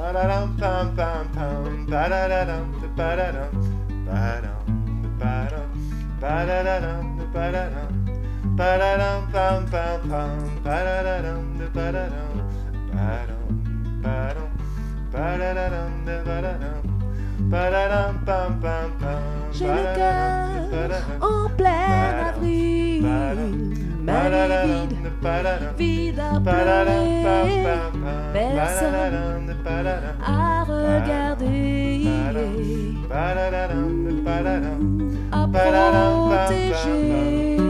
J'ai le cœur en plein avril, mal vide à pleurer, personne à regarder, à protéger.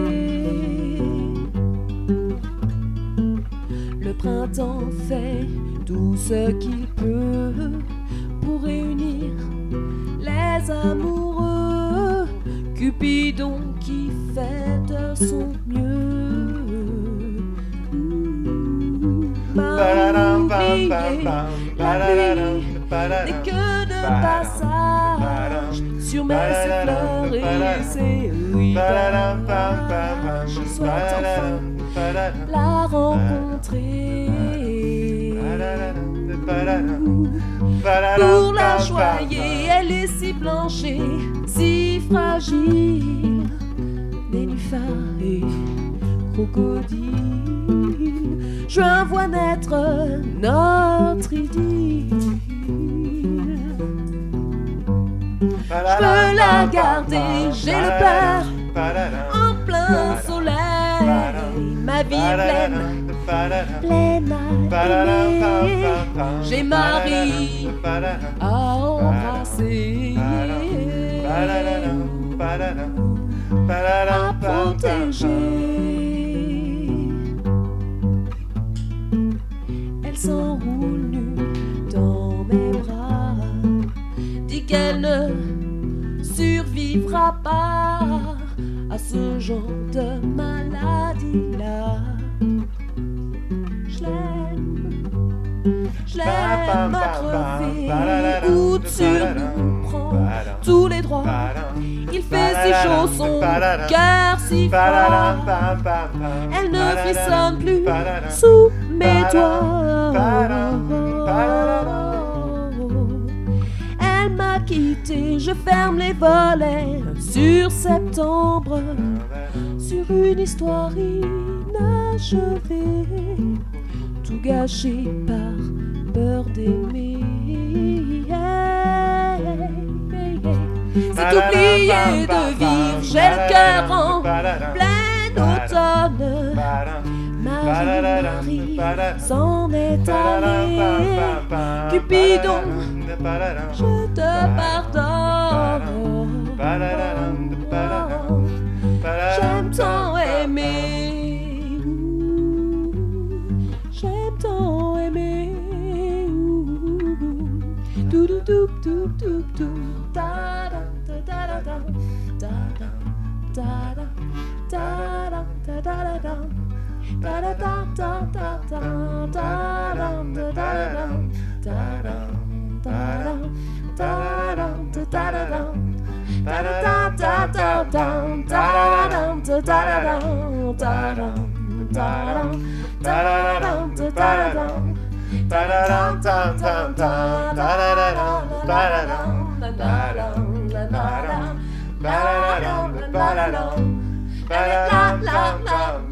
Le printemps fait tout ce qu'il peut pour réunir les amoureux. Cupidon qui fête son mieux. M'a oublié, la nuit n'est que de passage sur mes fleurs et ses rivages. Je souhaite enfin la rencontrer pour la choyer. Elle est si blanchée, si fragile, nénuphar et crocodile. Je vois naître notre idylle. Je veux la garder, j'ai le peur en plein soleil. Ma vie pleine à aimer. J'ai Marie à embrasser, à protéger. Elle s'enroule nue dans mes bras, dit qu'elle ne survivra pas à ce genre de maladie-là. Je l'aime à crever, au-dessus nous prend tous les droits. Il fait si chaud, son cœur si froid. Elle ne frissonne plus sous mes doigts. Elle m'a quitté, je ferme les volets sur septembre, sur une histoire inachevée, tout gâché par peur d'aimer. C'est oublié de vivre, j'ai le cœur en plein automne. Marie s'en est allée. Cupidon, je te pardonne. J'aime tant aimer. J'aime tant aimer. Do do do do do do. Da da da da da da da da da da da da. Da da da da da da da da da da da da da